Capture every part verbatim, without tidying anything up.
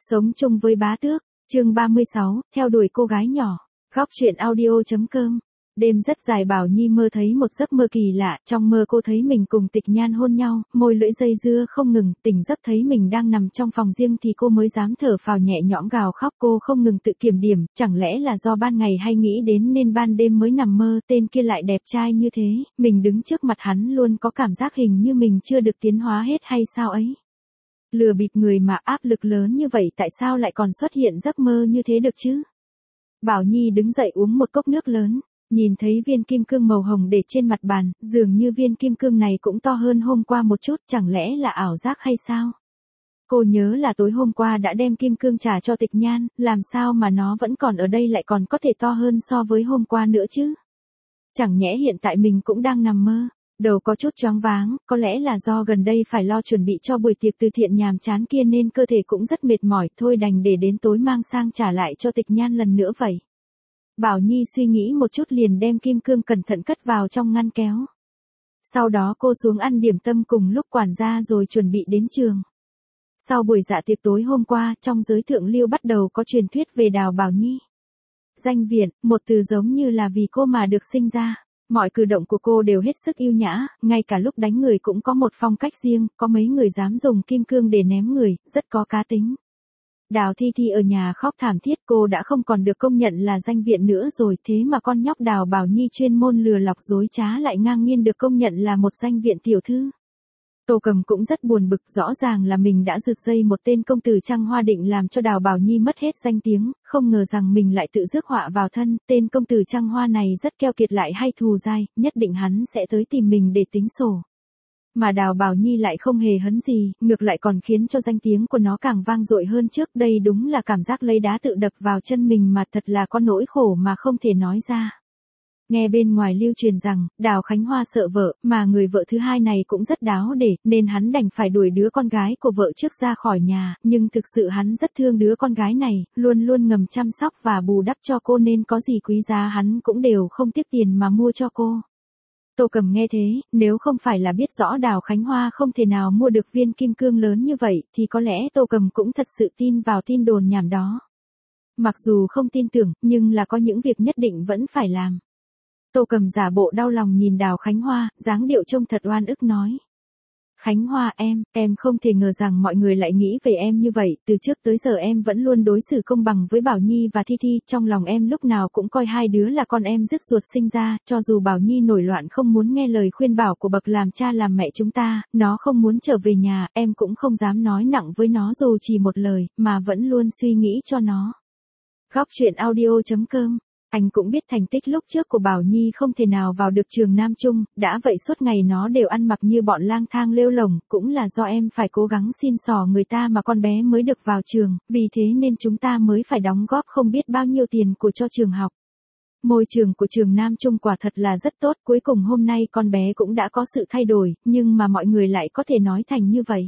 Sống chung với bá tước, chương ba mươi sáu, theo đuổi cô gái nhỏ. Góc truyện audio.com. Đêm rất dài Bảo Nhi mơ thấy một giấc mơ kỳ lạ, trong mơ cô thấy mình cùng Tịch Nhan hôn nhau, môi lưỡi dây dưa không ngừng, tỉnh giấc thấy mình đang nằm trong phòng riêng thì cô mới dám thở phào nhẹ nhõm gào khóc. Cô không ngừng tự kiểm điểm, chẳng lẽ là do ban ngày hay nghĩ đến nên ban đêm mới nằm mơ, tên kia lại đẹp trai như thế, mình đứng trước mặt hắn luôn có cảm giác hình như mình chưa được tiến hóa hết hay sao ấy. Lừa bịp người mà áp lực lớn như vậy tại sao lại còn xuất hiện giấc mơ như thế được chứ? Bảo Nhi đứng dậy uống một cốc nước lớn, nhìn thấy viên kim cương màu hồng để trên mặt bàn, dường như viên kim cương này cũng to hơn hôm qua một chút, chẳng lẽ là ảo giác hay sao? Cô nhớ là tối hôm qua đã đem kim cương trả cho Tịch Nhan, làm sao mà nó vẫn còn ở đây lại còn có thể to hơn so với hôm qua nữa chứ? Chẳng nhẽ hiện tại mình cũng đang nằm mơ? Đầu có chút choáng váng, có lẽ là do gần đây phải lo chuẩn bị cho buổi tiệc từ thiện nhàm chán kia nên cơ thể cũng rất mệt mỏi, thôi đành để đến tối mang sang trả lại cho Tịch Nhan lần nữa vậy. Bảo Nhi suy nghĩ một chút liền đem kim cương cẩn thận cất vào trong ngăn kéo. Sau đó cô xuống ăn điểm tâm cùng lúc quản gia rồi chuẩn bị đến trường. Sau buổi dạ tiệc tối hôm qua, trong giới thượng lưu bắt đầu có truyền thuyết về Đào Bảo Nhi. Danh viện, một từ giống như là vì cô mà được sinh ra. Mọi cử động của cô đều hết sức yêu nhã, ngay cả lúc đánh người cũng có một phong cách riêng, có mấy người dám dùng kim cương để ném người, rất có cá tính. Đào Thi Thi ở nhà khóc thảm thiết, cô đã không còn được công nhận là danh viện nữa rồi, thế mà con nhóc Đào Bảo Nhi chuyên môn lừa lọc dối trá lại ngang nhiên được công nhận là một danh viện tiểu thư. Tô Cầm cũng rất buồn bực, rõ ràng là mình đã rực dây một tên công tử trăng hoa định làm cho Đào Bảo Nhi mất hết danh tiếng, không ngờ rằng mình lại tự rước họa vào thân, tên công tử trăng hoa này rất keo kiệt lại hay thù dai, nhất định hắn sẽ tới tìm mình để tính sổ. Mà Đào Bảo Nhi lại không hề hấn gì, ngược lại còn khiến cho danh tiếng của nó càng vang dội hơn trước, đây đúng là cảm giác lấy đá tự đập vào chân mình mà thật là có nỗi khổ mà không thể nói ra. Nghe bên ngoài lưu truyền rằng, Đào Khánh Hoa sợ vợ, mà người vợ thứ hai này cũng rất đáo để, nên hắn đành phải đuổi đứa con gái của vợ trước ra khỏi nhà, nhưng thực sự hắn rất thương đứa con gái này, luôn luôn ngầm chăm sóc và bù đắp cho cô nên có gì quý giá hắn cũng đều không tiếc tiền mà mua cho cô. Tô Cầm nghe thế, nếu không phải là biết rõ Đào Khánh Hoa không thể nào mua được viên kim cương lớn như vậy, thì có lẽ Tô Cầm cũng thật sự tin vào tin đồn nhảm đó. Mặc dù không tin tưởng, nhưng là có những việc nhất định vẫn phải làm. Tô Cầm giả bộ đau lòng nhìn Đào Khánh Hoa, dáng điệu trông thật oan ức nói. Khánh Hoa em, em không thể ngờ rằng mọi người lại nghĩ về em như vậy, từ trước tới giờ em vẫn luôn đối xử công bằng với Bảo Nhi và Thi Thi, trong lòng em lúc nào cũng coi hai đứa là con em rứt ruột sinh ra, cho dù Bảo Nhi nổi loạn không muốn nghe lời khuyên bảo của bậc làm cha làm mẹ chúng ta, nó không muốn trở về nhà, em cũng không dám nói nặng với nó dù chỉ một lời, mà vẫn luôn suy nghĩ cho nó. Góc truyện audio.com. Anh cũng biết thành tích lúc trước của Bảo Nhi không thể nào vào được trường Nam Trung, đã vậy suốt ngày nó đều ăn mặc như bọn lang thang lêu lổng, cũng là do em phải cố gắng xin xỏ người ta mà con bé mới được vào trường, vì thế nên chúng ta mới phải đóng góp không biết bao nhiêu tiền của cho trường học. Môi trường của trường Nam Trung quả thật là rất tốt, cuối cùng hôm nay con bé cũng đã có sự thay đổi, nhưng mà mọi người lại có thể nói thành như vậy.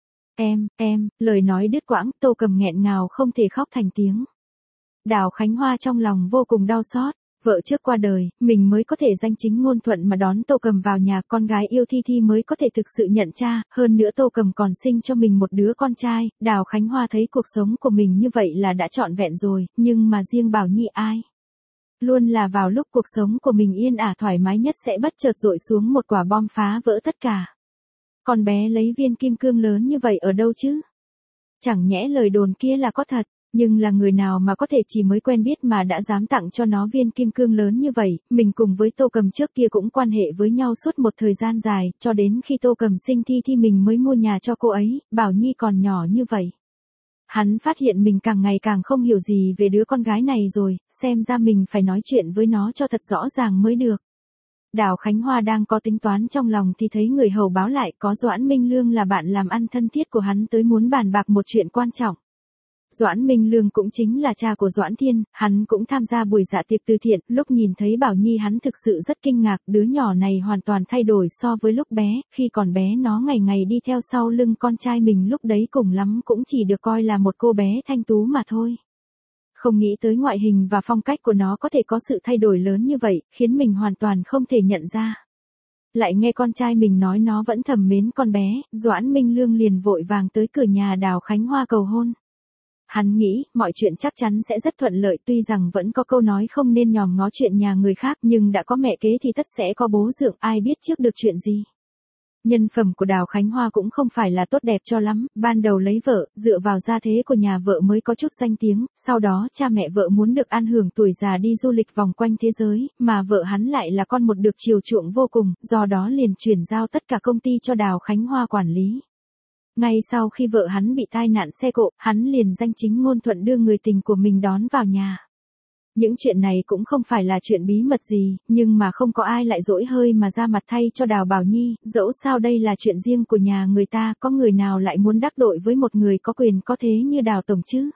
Em, em, lời nói đứt quãng, Tô Cầm nghẹn ngào không thể khóc thành tiếng. Đào Khánh Hoa trong lòng vô cùng đau xót, vợ trước qua đời, mình mới có thể danh chính ngôn thuận mà đón Tô Cầm vào nhà, con gái yêu Thi Thi mới có thể thực sự nhận cha, hơn nữa Tô Cầm còn sinh cho mình một đứa con trai, Đào Khánh Hoa thấy cuộc sống của mình như vậy là đã trọn vẹn rồi, nhưng mà riêng Bảo Nhi ai? Luôn là vào lúc cuộc sống của mình yên ả thoải mái nhất sẽ bất chợt dội xuống một quả bom phá vỡ tất cả. Con bé lấy viên kim cương lớn như vậy ở đâu chứ? Chẳng nhẽ lời đồn kia là có thật? Nhưng là người nào mà có thể chỉ mới quen biết mà đã dám tặng cho nó viên kim cương lớn như vậy, mình cùng với Tô Cầm trước kia cũng quan hệ với nhau suốt một thời gian dài, cho đến khi Tô Cầm sinh Thi thì mình mới mua nhà cho cô ấy, Bảo Nhi còn nhỏ như vậy. Hắn phát hiện mình càng ngày càng không hiểu gì về đứa con gái này rồi, xem ra mình phải nói chuyện với nó cho thật rõ ràng mới được. Đào Khánh Hoa đang có tính toán trong lòng thì thấy người hầu báo lại có Doãn Minh Lương là bạn làm ăn thân thiết của hắn tới muốn bàn bạc một chuyện quan trọng. Doãn Minh Lương cũng chính là cha của Doãn Thiên, hắn cũng tham gia buổi dạ tiệc từ thiện, lúc nhìn thấy Bảo Nhi hắn thực sự rất kinh ngạc, đứa nhỏ này hoàn toàn thay đổi so với lúc bé, khi còn bé nó ngày ngày đi theo sau lưng con trai mình lúc đấy cùng lắm cũng chỉ được coi là một cô bé thanh tú mà thôi. Không nghĩ tới ngoại hình và phong cách của nó có thể có sự thay đổi lớn như vậy, khiến mình hoàn toàn không thể nhận ra. Lại nghe con trai mình nói nó vẫn thầm mến con bé, Doãn Minh Lương liền vội vàng tới cửa nhà Đào Khánh Hoa cầu hôn. hắn nghĩ, mọi chuyện chắc chắn sẽ rất thuận lợi, tuy rằng vẫn có câu nói không nên nhòm ngó chuyện nhà người khác, nhưng đã có mẹ kế thì tất sẽ có bố dượng, ai biết trước được chuyện gì. Nhân phẩm của Đào Khánh Hoa cũng không phải là tốt đẹp cho lắm, ban đầu lấy vợ, dựa vào gia thế của nhà vợ mới có chút danh tiếng, sau đó cha mẹ vợ muốn được an hưởng tuổi già đi du lịch vòng quanh thế giới, mà vợ hắn lại là con một được chiều chuộng vô cùng, do đó liền chuyển giao tất cả công ty cho Đào Khánh Hoa quản lý. Ngay sau khi vợ hắn bị tai nạn xe cộ, hắn liền danh chính ngôn thuận đưa người tình của mình đón vào nhà. Những chuyện này cũng không phải là chuyện bí mật gì, nhưng mà không có ai lại dỗi hơi mà ra mặt thay cho Đào Bảo Nhi, dẫu sao đây là chuyện riêng của nhà người ta, có người nào lại muốn đắc tội với một người có quyền có thế như Đào Tổng chứ.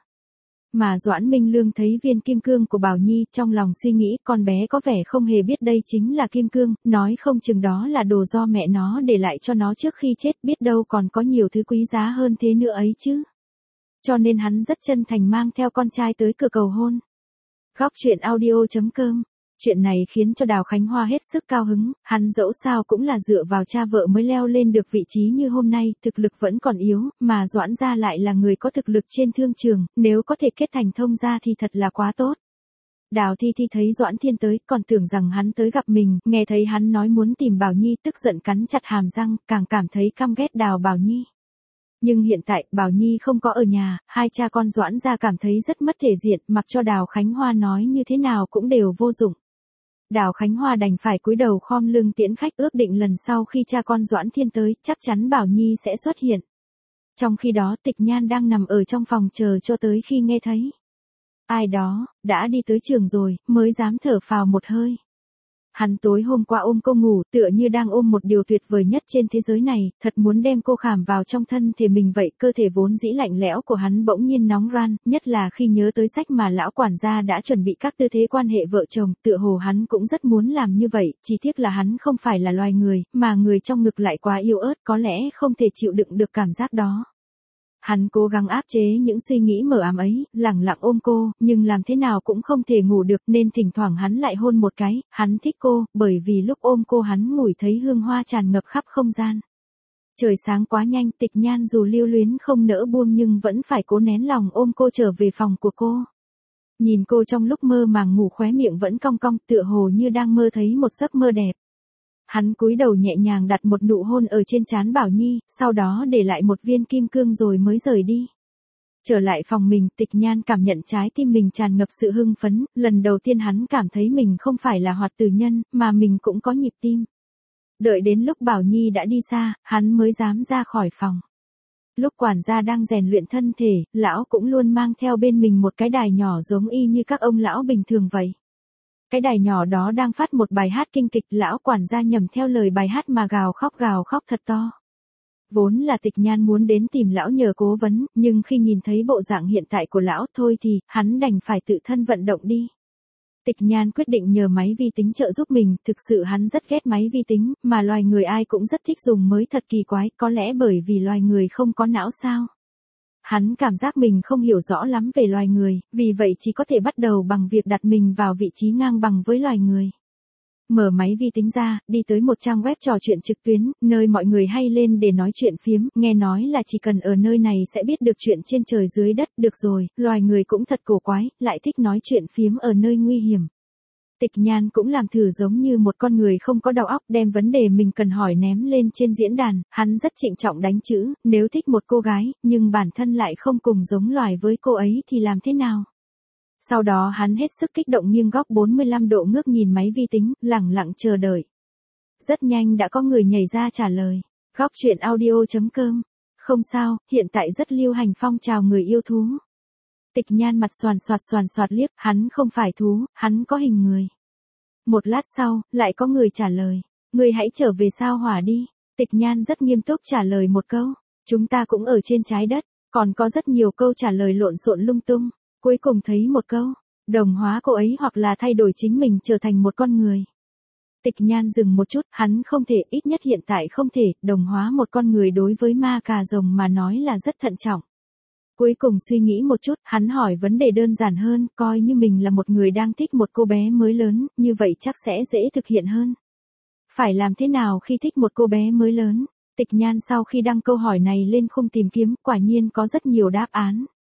Mà Doãn Minh Lương thấy viên kim cương của Bảo Nhi, trong lòng suy nghĩ con bé có vẻ không hề biết đây chính là kim cương, nói không chừng đó là đồ do mẹ nó để lại cho nó trước khi chết, biết đâu còn có nhiều thứ quý giá hơn thế nữa ấy chứ. Cho nên hắn rất chân thành mang theo con trai tới cửa cầu hôn. Góc truyện audio chấm com. Chuyện này khiến cho Đào Khánh Hoa hết sức cao hứng, hắn dẫu sao cũng là dựa vào cha vợ mới leo lên được vị trí như hôm nay, thực lực vẫn còn yếu, mà Doãn gia lại là người có thực lực trên thương trường, nếu có thể kết thành thông gia thì thật là quá tốt. Đào Thi Thi thấy Doãn Thiên tới, còn tưởng rằng hắn tới gặp mình, nghe thấy hắn nói muốn tìm Bảo Nhi tức giận cắn chặt hàm răng, càng cảm thấy căm ghét Đào Bảo Nhi. Nhưng hiện tại, Bảo Nhi không có ở nhà, hai cha con Doãn gia cảm thấy rất mất thể diện, mặc cho Đào Khánh Hoa nói như thế nào cũng đều vô dụng. Đào Khánh Hoa đành phải cúi đầu khom lưng tiễn khách, ước định lần sau khi cha con Doãn Thiên tới, chắc chắn Bảo Nhi sẽ xuất hiện. Trong khi đó Tịch Nhan đang nằm ở trong phòng chờ cho tới khi nghe thấy ai đó đã đi tới trường rồi, mới dám thở phào một hơi. Hắn tối hôm qua ôm cô ngủ, tựa như đang ôm một điều tuyệt vời nhất trên thế giới này, thật muốn đem cô khảm vào trong thân thể mình vậy, cơ thể vốn dĩ lạnh lẽo của hắn bỗng nhiên nóng ran, nhất là khi nhớ tới sách mà lão quản gia đã chuẩn bị các tư thế quan hệ vợ chồng, tựa hồ hắn cũng rất muốn làm như vậy, chỉ tiếc là hắn không phải là loài người, mà người trong ngực lại quá yếu ớt, có lẽ không thể chịu đựng được cảm giác đó. Hắn cố gắng áp chế những suy nghĩ mờ ám ấy, lẳng lặng ôm cô, nhưng làm thế nào cũng không thể ngủ được nên thỉnh thoảng hắn lại hôn một cái, hắn thích cô, bởi vì lúc ôm cô hắn ngửi thấy hương hoa tràn ngập khắp không gian. Trời sáng quá nhanh, Tịch Nhan dù lưu luyến không nỡ buông nhưng vẫn phải cố nén lòng ôm cô trở về phòng của cô. Nhìn cô trong lúc mơ màng ngủ khóe miệng vẫn cong cong, tựa hồ như đang mơ thấy một giấc mơ đẹp. Hắn cúi đầu nhẹ nhàng đặt một nụ hôn ở trên trán Bảo Nhi, sau đó để lại một viên kim cương rồi mới rời đi. Trở lại phòng mình, Tịch Nhan cảm nhận trái tim mình tràn ngập sự hưng phấn, lần đầu tiên hắn cảm thấy mình không phải là hoạt tử nhân, mà mình cũng có nhịp tim. Đợi đến lúc Bảo Nhi đã đi xa, hắn mới dám ra khỏi phòng. Lúc quản gia đang rèn luyện thân thể, lão cũng luôn mang theo bên mình một cái đài nhỏ giống y như các ông lão bình thường vậy. Cái đài nhỏ đó đang phát một bài hát kinh kịch, lão quản gia nhầm theo lời bài hát mà gào khóc gào khóc thật to. Vốn là Tịch Nhan muốn đến tìm lão nhờ cố vấn, nhưng khi nhìn thấy bộ dạng hiện tại của lão thôi thì, hắn đành phải tự thân vận động đi. Tịch Nhan quyết định nhờ máy vi tính trợ giúp mình, thực sự hắn rất ghét máy vi tính, mà loài người ai cũng rất thích dùng mới thật kỳ quái, có lẽ bởi vì loài người không có não sao. Hắn cảm giác mình không hiểu rõ lắm về loài người, vì vậy chỉ có thể bắt đầu bằng việc đặt mình vào vị trí ngang bằng với loài người. Mở máy vi tính ra, đi tới một trang web trò chuyện trực tuyến, nơi mọi người hay lên để nói chuyện phiếm, nghe nói là chỉ cần ở nơi này sẽ biết được chuyện trên trời dưới đất, được rồi, loài người cũng thật cổ quái, lại thích nói chuyện phiếm ở nơi nguy hiểm. Tịch Nhan cũng làm thử giống như một con người không có đầu óc, đem vấn đề mình cần hỏi ném lên trên diễn đàn, hắn rất trịnh trọng đánh chữ, nếu thích một cô gái, nhưng bản thân lại không cùng giống loài với cô ấy thì làm thế nào? Sau đó hắn hết sức kích động nghiêng góc bốn mươi lăm độ ngước nhìn máy vi tính, lẳng lặng chờ đợi. Rất nhanh đã có người nhảy ra trả lời. Góc truyện audio chấm com. Không sao, hiện tại rất lưu hành phong trào người yêu thú. Tịch Nhan mặt xoàn xoạt xoàn xoạt liếc, hắn không phải thú, hắn có hình người. Một lát sau, lại có người trả lời. Người hãy trở về sao hỏa đi. Tịch Nhan rất nghiêm túc trả lời một câu. Chúng ta cũng ở trên trái đất, còn có rất nhiều câu trả lời lộn xộn lung tung. Cuối cùng thấy một câu, đồng hóa cô ấy hoặc là thay đổi chính mình trở thành một con người. Tịch Nhan dừng một chút, hắn không thể, ít nhất hiện tại không thể, đồng hóa một con người đối với ma cà rồng mà nói là rất thận trọng. Cuối cùng suy nghĩ một chút, hắn hỏi vấn đề đơn giản hơn, coi như mình là một người đang thích một cô bé mới lớn, như vậy chắc sẽ dễ thực hiện hơn. Phải làm thế nào khi thích một cô bé mới lớn? Tịch Nhan sau khi đăng câu hỏi này lên khung tìm kiếm, quả nhiên có rất nhiều đáp án.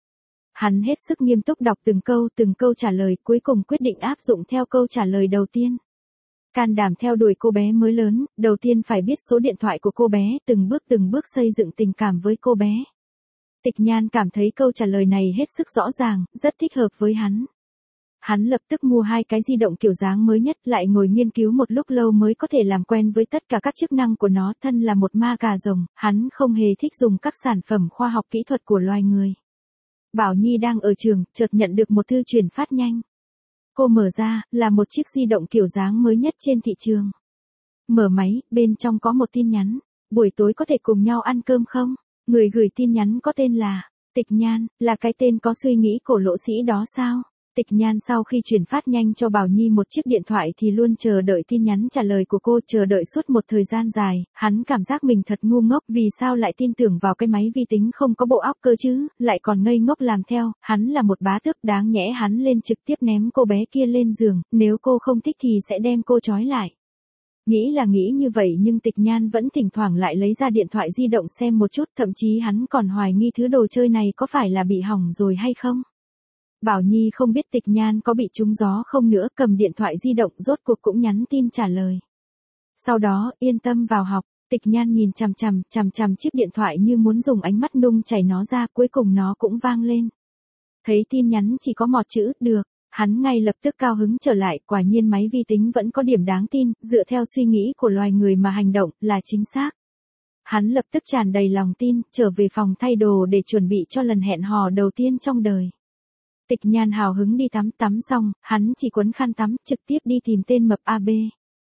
Hắn hết sức nghiêm túc đọc từng câu từng câu trả lời, cuối cùng quyết định áp dụng theo câu trả lời đầu tiên. Can đảm theo đuổi cô bé mới lớn, đầu tiên phải biết số điện thoại của cô bé, từng bước từng bước xây dựng tình cảm với cô bé. Tịch Nhan cảm thấy câu trả lời này hết sức rõ ràng, rất thích hợp với hắn. Hắn lập tức mua hai cái di động kiểu dáng mới nhất, lại ngồi nghiên cứu một lúc lâu mới có thể làm quen với tất cả các chức năng của nó. Thân là một ma cà rồng, hắn không hề thích dùng các sản phẩm khoa học kỹ thuật của loài người. Bảo Nhi đang ở trường, chợt nhận được một thư truyền phát nhanh. Cô mở ra, là một chiếc di động kiểu dáng mới nhất trên thị trường. Mở máy, bên trong có một tin nhắn. Buổi tối có thể cùng nhau ăn cơm không? Người gửi tin nhắn có tên là Tịch Nhan, là cái tên có suy nghĩ của lỗ sĩ đó sao? Tịch Nhan sau khi chuyển phát nhanh cho Bảo Nhi một chiếc điện thoại thì luôn chờ đợi tin nhắn trả lời của cô, chờ đợi suốt một thời gian dài, hắn cảm giác mình thật ngu ngốc, vì sao lại tin tưởng vào cái máy vi tính không có bộ óc cơ chứ, lại còn ngây ngốc làm theo. Hắn là một bá tước, đáng nhẽ hắn lên trực tiếp ném cô bé kia lên giường, nếu cô không thích thì sẽ đem cô trói lại. Nghĩ là nghĩ như vậy nhưng Tịch Nhan vẫn thỉnh thoảng lại lấy ra điện thoại di động xem một chút, thậm chí hắn còn hoài nghi thứ đồ chơi này có phải là bị hỏng rồi hay không. Bảo Nhi không biết Tịch Nhan có bị trúng gió không nữa, cầm điện thoại di động rốt cuộc cũng nhắn tin trả lời. Sau đó, yên tâm vào học, Tịch Nhan nhìn chằm chằm, chằm chằm chiếc điện thoại như muốn dùng ánh mắt nung chảy nó ra, cuối cùng nó cũng vang lên. Thấy tin nhắn chỉ có một chữ, được, hắn ngay lập tức cao hứng trở lại, quả nhiên máy vi tính vẫn có điểm đáng tin, dựa theo suy nghĩ của loài người mà hành động, là chính xác. Hắn lập tức tràn đầy lòng tin, trở về phòng thay đồ để chuẩn bị cho lần hẹn hò đầu tiên trong đời. Tịch Nhan hào hứng đi tắm, tắm xong, hắn chỉ quấn khăn tắm, trực tiếp đi tìm tên mập a bê.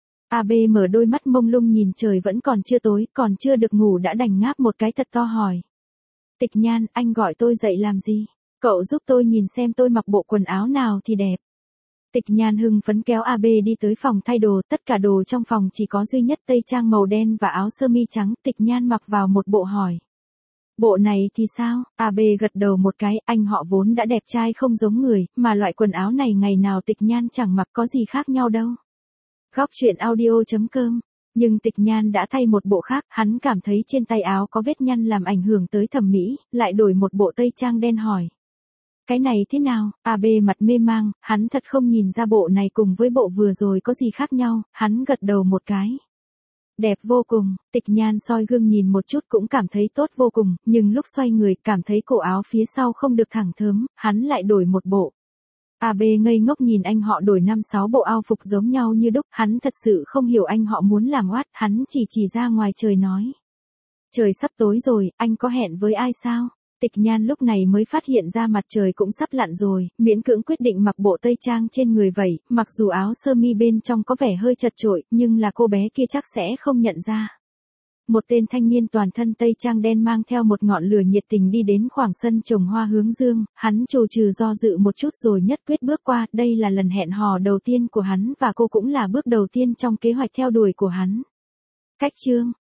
a bê mở đôi mắt mông lung nhìn trời vẫn còn chưa tối, còn chưa được ngủ đã đành ngáp một cái thật to hỏi. Tịch Nhan, anh gọi tôi dậy làm gì? Cậu giúp tôi nhìn xem tôi mặc bộ quần áo nào thì đẹp. Tịch Nhan hưng phấn kéo a bê đi tới phòng thay đồ, tất cả đồ trong phòng chỉ có duy nhất tây trang màu đen và áo sơ mi trắng. Tịch Nhan mặc vào một bộ hỏi. Bộ này thì sao? a bê gật đầu một cái, anh họ vốn đã đẹp trai không giống người, mà loại quần áo này ngày nào Tịch Nhan chẳng mặc có gì khác nhau đâu. Góc truyện audio chấm com. Nhưng Tịch Nhan đã thay một bộ khác, hắn cảm thấy trên tay áo có vết nhăn làm ảnh hưởng tới thẩm mỹ, lại đổi một bộ tây trang đen hỏi. Cái này thế nào? a bê mặt mê mang, hắn thật không nhìn ra bộ này cùng với bộ vừa rồi có gì khác nhau, hắn gật đầu một cái. Đẹp vô cùng, Tịch Nhan soi gương nhìn một chút cũng cảm thấy tốt vô cùng, nhưng lúc xoay người cảm thấy cổ áo phía sau không được thẳng thớm, hắn lại đổi một bộ. a bê ngây ngốc nhìn anh họ đổi năm sáu bộ ao phục giống nhau như đúc, hắn thật sự không hiểu anh họ muốn làm oát, hắn chỉ chỉ ra ngoài trời nói. Trời sắp tối rồi, anh có hẹn với ai sao? Tịch Nhan lúc này mới phát hiện ra mặt trời cũng sắp lặn rồi, miễn cưỡng quyết định mặc bộ tây trang trên người vậy, mặc dù áo sơ mi bên trong có vẻ hơi chật chội, nhưng là cô bé kia chắc sẽ không nhận ra. Một tên thanh niên toàn thân tây trang đen mang theo một ngọn lửa nhiệt tình đi đến khoảng sân trồng hoa hướng dương, hắn trù trừ do dự một chút rồi nhất quyết bước qua, đây là lần hẹn hò đầu tiên của hắn và cô cũng là bước đầu tiên trong kế hoạch theo đuổi của hắn. Cách chương